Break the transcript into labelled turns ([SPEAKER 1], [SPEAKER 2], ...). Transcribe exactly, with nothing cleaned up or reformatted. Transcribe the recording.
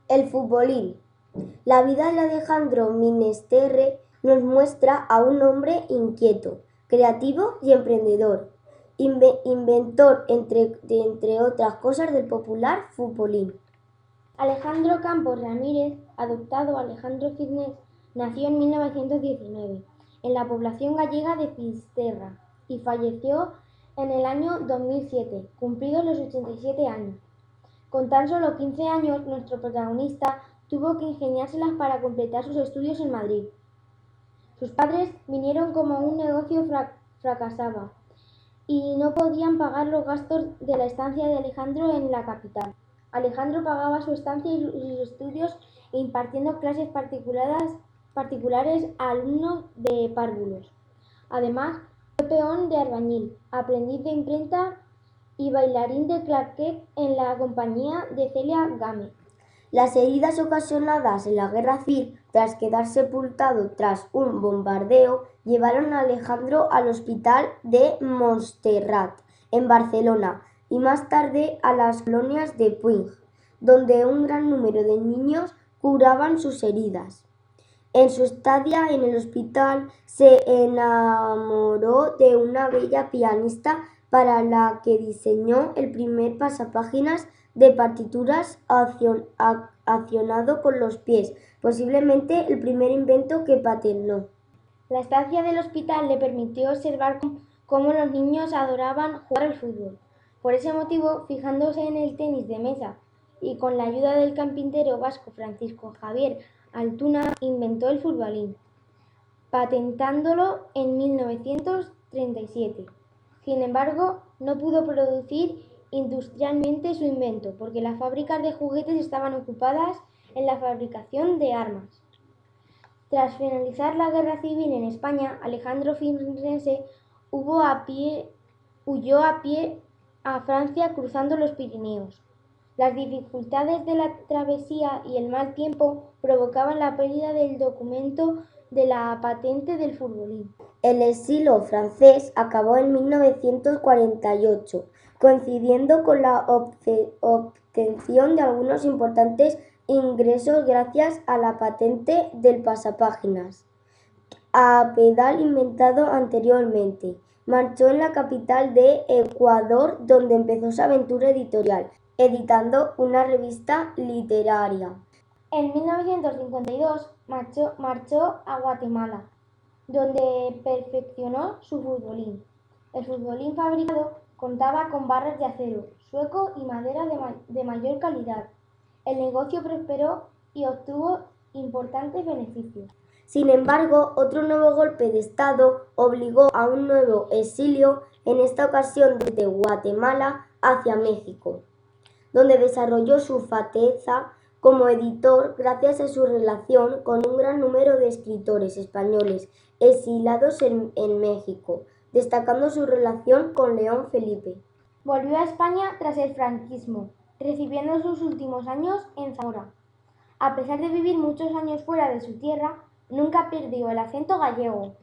[SPEAKER 1] El futbolín. La vida de Alejandro Minesterre nos muestra a un hombre inquieto, creativo y emprendedor, inve inventor, entre, de, entre otras cosas, del popular futbolín.
[SPEAKER 2] Alejandro Campos Ramírez, adoptado Alejandro Fitness, nació en mil novecientos diecinueve en la población gallega de Fisterra y falleció en el año dos mil siete, cumplidos los ochenta y siete años. Con tan solo quince años, nuestro protagonista tuvo que ingeniárselas para completar sus estudios en Madrid. Sus padres vinieron como un negocio fra fracasaba y no podían pagar los gastos de la estancia de Alejandro en la capital. Alejandro pagaba su estancia y sus estudios impartiendo clases particulares, particulares a alumnos de párvulos. Además, fue peón de albañil, aprendiz de imprenta y bailarín de claquet en la compañía de Celia Gámez.
[SPEAKER 1] Las heridas ocasionadas en la guerra civil, tras quedar sepultado tras un bombardeo, llevaron a Alejandro al hospital de Montserrat, en Barcelona, y más tarde a las colonias de Puig, donde un gran número de niños curaban sus heridas. En su estadía en el hospital se enamoró de una bella pianista para la que diseñó el primer pasapáginas de partituras accionado con los pies, posiblemente el primer invento que patentó.
[SPEAKER 2] La estancia del hospital le permitió observar cómo los niños adoraban jugar al fútbol. Por ese motivo, fijándose en el tenis de mesa y con la ayuda del carpintero vasco Francisco Javier Altuna, inventó el futbolín, patentándolo en mil novecientos treinta y siete. Sin embargo, no pudo producir industrialmente su invento porque las fábricas de juguetes estaban ocupadas en la fabricación de armas. Tras finalizar la guerra civil en España, Alejandro Fitness huyó a pie, huyó a pie a Francia cruzando los Pirineos. Las dificultades de la travesía y el mal tiempo provocaban la pérdida del documento de la patente del futbolín.
[SPEAKER 1] El exilio francés acabó en mil novecientos cuarenta y ocho, coincidiendo con la obtención de algunos importantes ingresos gracias a la patente del pasapáginas, a pedal inventado anteriormente. Marchó en la capital de Ecuador, donde empezó su aventura editorial, editando una revista literaria.
[SPEAKER 2] En mil novecientos cincuenta y dos marchó, marchó a Guatemala, donde perfeccionó su futbolín. El futbolín fabricado contaba con barras de acero, sueco y madera de, ma de mayor calidad. El negocio prosperó y obtuvo importantes beneficios.
[SPEAKER 1] Sin embargo, otro nuevo golpe de Estado obligó a un nuevo exilio, en esta ocasión desde Guatemala hacia México, donde desarrolló su faceta como editor gracias a su relación con un gran número de escritores españoles exiliados en, en México, destacando su relación con León Felipe.
[SPEAKER 2] Volvió a España tras el franquismo, recibiendo sus últimos años en Zamora. A pesar de vivir muchos años fuera de su tierra, nunca perdió el acento gallego.